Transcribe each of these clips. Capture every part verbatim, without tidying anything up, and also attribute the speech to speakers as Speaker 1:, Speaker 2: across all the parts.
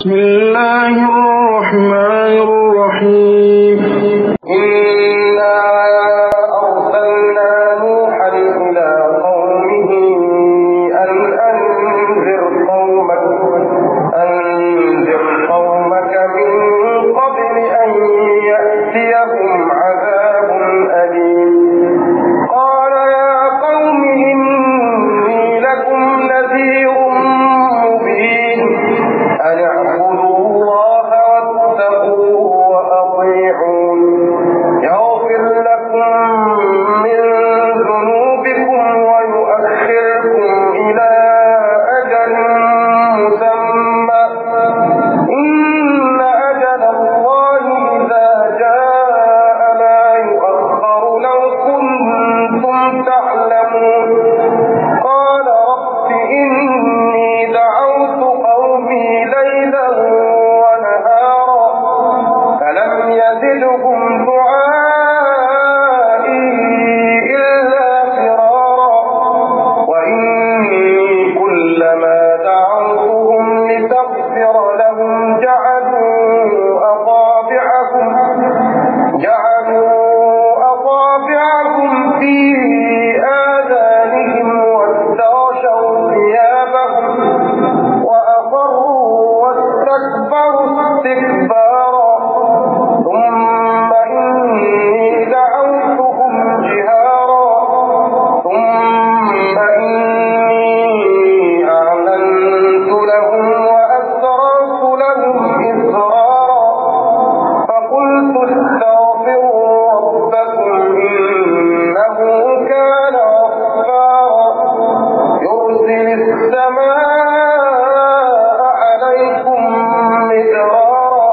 Speaker 1: بسم الله الرحمن الرحيم
Speaker 2: إنا أرسلنا نوحا إلى قومه أن أنذر قومك أنذر قومك من قبل أن يأتيهم عذاب أليم قال يا قوم إني لكم نذير مبين أن اعبدوا الله واتقوه وأطيعون يغفر لكم من ذنوبكم ويؤخركم إلى أجل مسمى إن أجل الله إذا جاء لا يؤخر لو كنتم تعلمون قال رب إني دعوت قومي ليلا ونهارا فلم يزدهم دعائي إلا فرارا وإني كلما دعوتهم لتغفر لهم جعلوا أصابعهم جعلوا أصابعهم في آذانهم واستغشوا ثيابهم وأصروا واستكبروا استكبارا ثم إني دعوتهم جهارا ثم إني أعلنت لهم وأسررت لهم إسرارا فقلت استغفروا ربكم إنه كان غفارا يرسل السماء عليكم مدرارا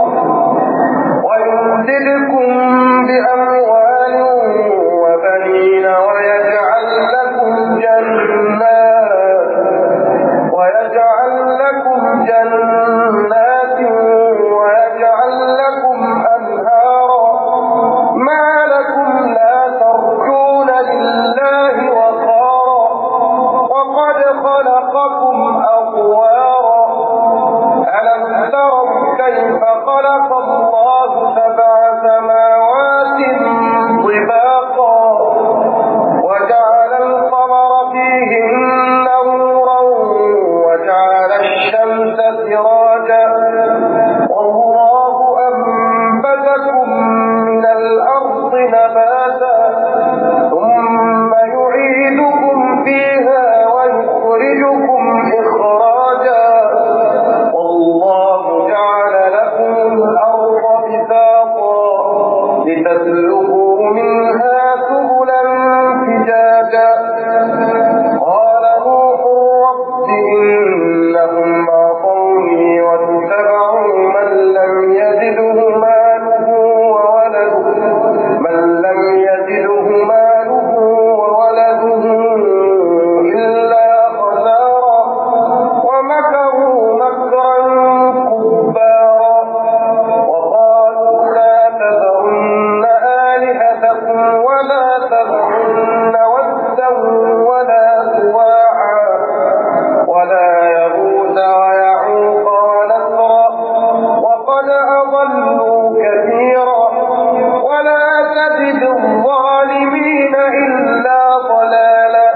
Speaker 2: ويمددكم بأموال وبنين ويجعل لكم جنات ويجعل لكم جنات ويجعل لكم أنهارا ما لكم لا ترجون لله وقارا وقد خلقكم أطوارا ألم تروا كيف خلق الله سبع سماوات طباقا وجعل القمر فيهن نورا وجعل الشمس سراجا والله أنبتكم من الأرض نباتا ثم يعيدكم فيها ويخرجكم إخراجا والله جعل لكم الأرض بساطا لتسلكوا منها سبلا فجاجا قال نوح رب إنهم عصوني واتبعوا من لم يزده ماله وولده من لم يزده ماله وولده إلا خسارا ومكروا مكرا كبارا وقالوا لا تذرن آلهتكم ولا تذرن ودا ولا سواعا ولا يغوث ويعوق ونسرا وقد أضلوا كثيرا ولا تزد الظالمين إلا ضلالا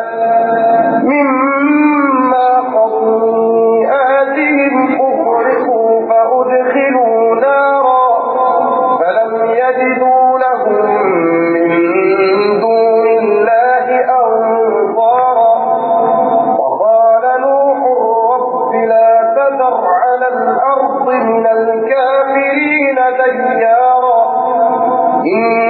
Speaker 2: مما خطيئاتهم أغرقوا فأدخلوا نارا فلم يجدوا لهم من دون الله أنصارا وقال نوح رب لا تذر على الأرض من الكافرين ديارا